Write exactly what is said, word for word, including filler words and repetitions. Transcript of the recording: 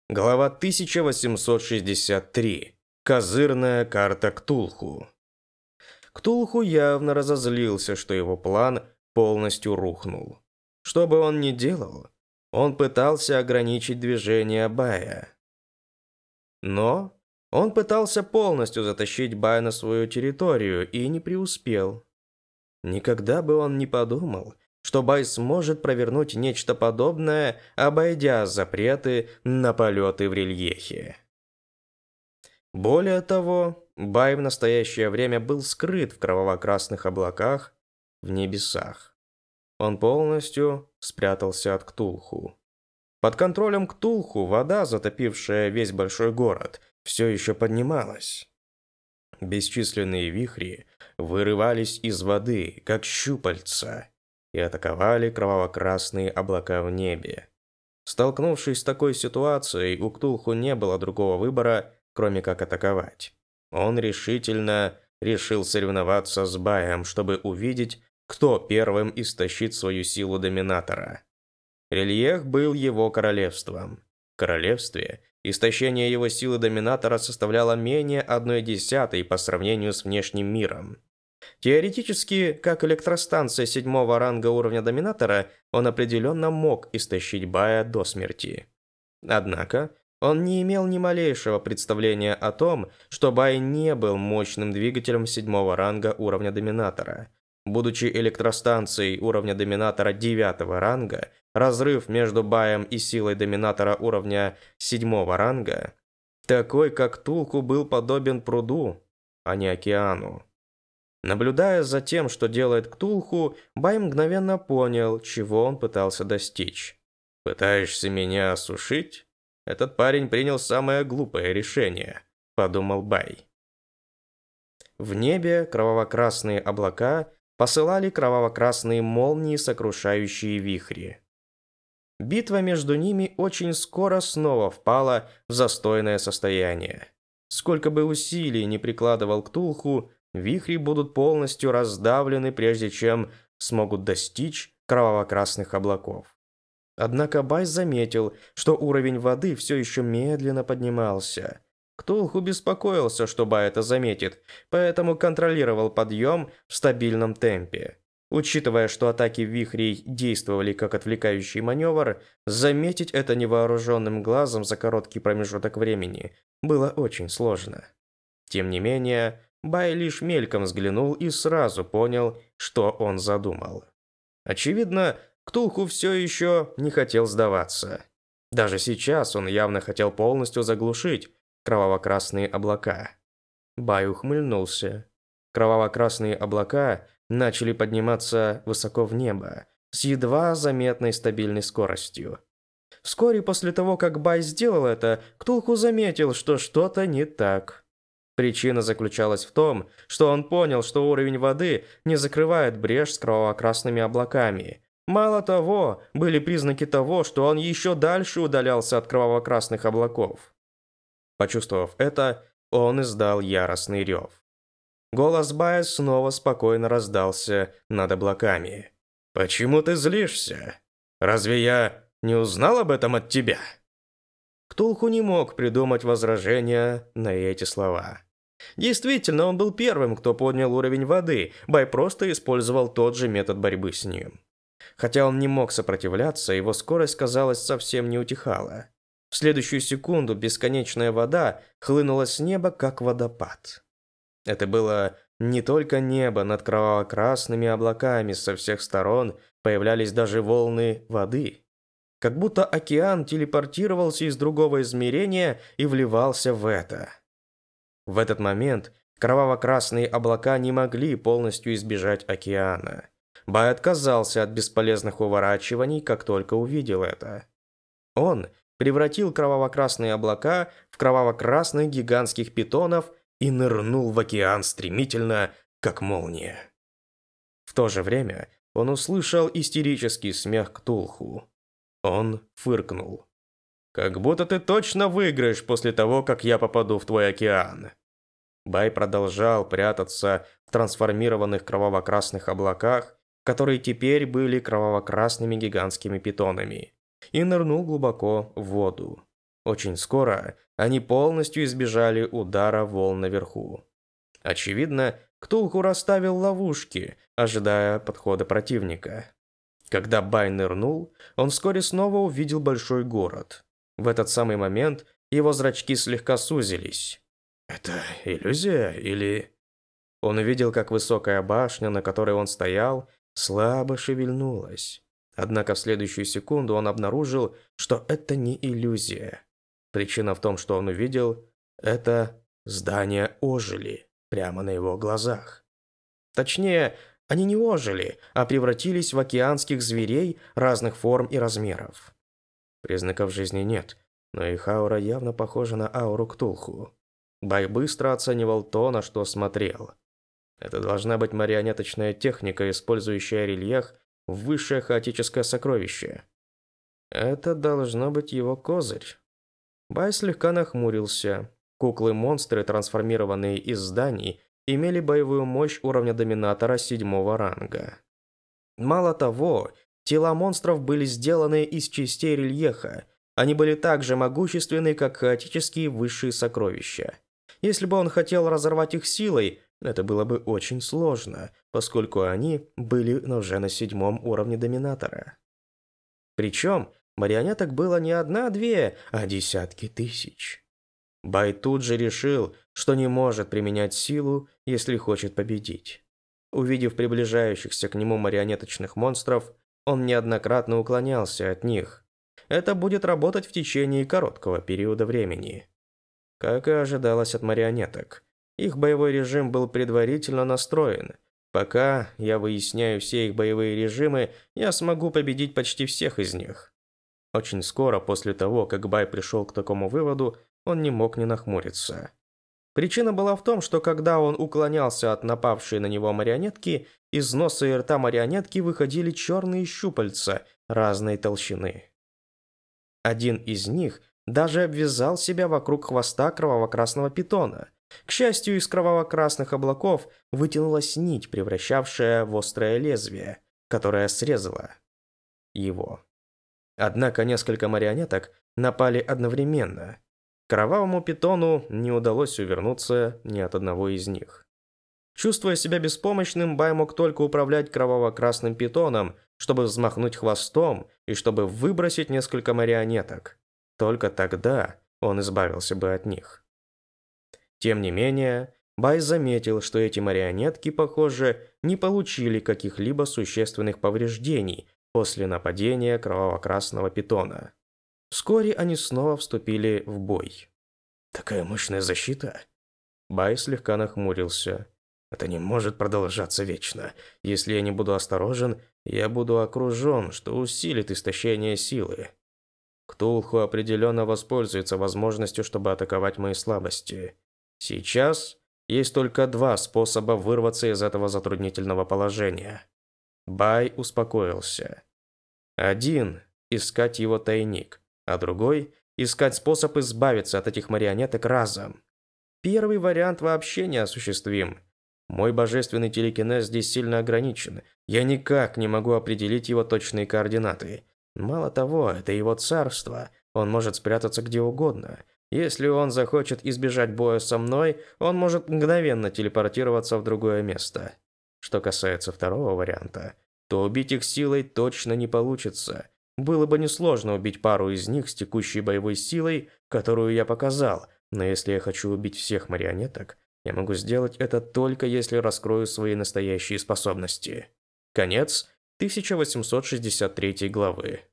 Глава тысяча восемьсот шестьдесят три. Козырная карта Ктулху. Ктулху явно разозлился, что его план полностью рухнул. Что бы он ни делал, он пытался ограничить движение Бая. Но он пытался полностью затащить Бая на свою территорию и не преуспел. Никогда бы он не подумал, что Бай сможет провернуть нечто подобное, обойдя запреты на полеты в рельефе. Более того, Бай в настоящее время был скрыт в кроваво-красных облаках в небесах. Он полностью спрятался от Ктулху. Под контролем Ктулху вода, затопившая весь большой город, все еще поднималась. Бесчисленные вихри вырывались из воды, как щупальца, и атаковали кроваво-красные облака в небе. Столкнувшись с такой ситуацией, у Ктулху не было другого выбора, кроме как атаковать. Он решительно решил соревноваться с Баем, чтобы увидеть, кто первым истощит свою силу Доминатора. Рельеф был его королевством. В королевстве истощение его силы Доминатора составляло менее одной десятой по сравнению с внешним миром. Теоретически, как электростанция седьмого ранга уровня Доминатора, он определенно мог истощить Бая до смерти. Однако, он не имел ни малейшего представления о том, что Бай не был мощным двигателем седьмого ранга уровня Доминатора. Будучи электростанцией уровня Доминатора девятого ранга, разрыв между Баем и силой Доминатора уровня седьмого ранга, такой как Ктулху, был подобен пруду, а не океану. Наблюдая за тем, что делает Ктулху, Бай мгновенно понял, чего он пытался достичь. «Пытаешься меня осушить? Этот парень принял самое глупое решение», – подумал Бай. В небе кроваво-красные облака посылали кроваво-красные молнии, сокрушающие вихри. Битва между ними очень скоро снова впала в застойное состояние. Сколько бы усилий ни прикладывал Ктулху, вихри будут полностью раздавлены, прежде чем смогут достичь кроваво-красных облаков. Однако Бай заметил, что уровень воды все еще медленно поднимался. Ктулху беспокоился, что Бай это заметит, поэтому контролировал подъем в стабильном темпе. Учитывая, что атаки вихрей действовали как отвлекающий маневр, заметить это невооруженным глазом за короткий промежуток времени было очень сложно. Тем не менее, Бай лишь мельком взглянул и сразу понял, что он задумал. Очевидно, Ктулху все еще не хотел сдаваться. Даже сейчас он явно хотел полностью заглушить кроваво-красные облака. Бай ухмыльнулся. Кроваво-красные облака начали подниматься высоко в небо, с едва заметной стабильной скоростью. Вскоре после того, как Бай сделал это, Ктулху заметил, что что-то не так. Причина заключалась в том, что он понял, что уровень воды не закрывает брешь с кроваво-красными облаками. Мало того, были признаки того, что он еще дальше удалялся от кроваво-красных облаков. Почувствовав это, он издал яростный рев. Голос Бая снова спокойно раздался над облаками. «Почему ты злишься? Разве я не узнал об этом от тебя?» Ктулху не мог придумать возражения на эти слова. Действительно, он был первым, кто поднял уровень воды. Бай просто использовал тот же метод борьбы с ним. Хотя он не мог сопротивляться, его скорость, казалось, совсем не утихала. В следующую секунду бесконечная вода хлынула с неба, как водопад. Это было не только небо над кроваво-красными облаками, со всех сторон появлялись даже волны воды. Как будто океан телепортировался из другого измерения и вливался в это. В этот момент кроваво-красные облака не могли полностью избежать океана. Бай отказался от бесполезных уворачиваний, как только увидел это. Он превратил кроваво-красные облака в кроваво-красных гигантских питонов и нырнул в океан стремительно, как молния. В то же время он услышал истерический смех Ктулху. Он фыркнул. «Как будто ты точно выиграешь после того, как я попаду в твой океан». Бай продолжал прятаться в трансформированных кроваво-красных облаках, которые теперь были кроваво-красными гигантскими питонами, и нырнул глубоко в воду. Очень скоро они полностью избежали удара волн наверху. Очевидно, Ктулху расставил ловушки, ожидая подхода противника. Когда Бай нырнул, он вскоре снова увидел большой город. В этот самый момент его зрачки слегка сузились. Это иллюзия или... Он увидел, как высокая башня, на которой он стоял, слабо шевельнулась. Однако в следующую секунду он обнаружил, что это не иллюзия. Причина в том, что он увидел, это здания ожили прямо на его глазах. Точнее, они не ожили, а превратились в океанских зверей разных форм и размеров. Признаков жизни нет, но их аура явно похожа на ауру Ктулху. Бай быстро оценивал то, на что смотрел. Это должна быть марионеточная техника, использующая рельеф в высшее хаотическое сокровище. Это должно быть его козырь. Бай слегка нахмурился. Куклы-монстры, трансформированные из зданий, имели боевую мощь уровня доминатора седьмого ранга. Мало того, тела монстров были сделаны из частей рельефа. Они были так же могущественны, как хаотические высшие сокровища. Если бы он хотел разорвать их силой, это было бы очень сложно, поскольку они были уже на седьмом уровне доминатора. Причем марионеток было не одна-две, а десятки тысяч. Бай тут же решил, что не может применять силу, если хочет победить. Увидев приближающихся к нему марионеточных монстров, он неоднократно уклонялся от них. Это будет работать в течение короткого периода времени. Как и ожидалось от марионеток, их боевой режим был предварительно настроен. Пока я выясняю все их боевые режимы, я смогу победить почти всех из них. Очень скоро после того, как Бай пришел к такому выводу, он не мог не нахмуриться. Причина была в том, что когда он уклонялся от напавшей на него марионетки, из носа и рта марионетки выходили черные щупальца разной толщины. Один из них даже обвязал себя вокруг хвоста кроваво-красного питона. К счастью, из кроваво-красных облаков вытянулась нить, превращавшая в острое лезвие, которое срезало его. Однако несколько марионеток напали одновременно. Кровавому питону не удалось увернуться ни от одного из них. Чувствуя себя беспомощным, Бай мог только управлять кроваво-красным питоном, чтобы взмахнуть хвостом и чтобы выбросить несколько марионеток. Только тогда он избавился бы от них. Тем не менее, Бай заметил, что эти марионетки, похоже, не получили каких-либо существенных повреждений после нападения кроваво-красного питона. Вскоре они снова вступили в бой. Такая мощная защита? Бай слегка нахмурился. Это не может продолжаться вечно. Если я не буду осторожен, я буду окружен, что усилит истощение силы. Ктулху определенно воспользуется возможностью, чтобы атаковать мои слабости. Сейчас есть только два способа вырваться из этого затруднительного положения. Бай успокоился. Один – искать его тайник, а другой – искать способ избавиться от этих марионеток разом. Первый вариант вообще неосуществим. Мой божественный телекинез здесь сильно ограничен. Я никак не могу определить его точные координаты. Мало того, это его царство. Он может спрятаться где угодно. Если он захочет избежать боя со мной, он может мгновенно телепортироваться в другое место. Что касается второго варианта, то убить их силой точно не получится. Было бы несложно убить пару из них с текущей боевой силой, которую я показал, но если я хочу убить всех марионеток, я могу сделать это только если раскрою свои настоящие способности. Конец тысяча восемьсот шестьдесят третьей главы.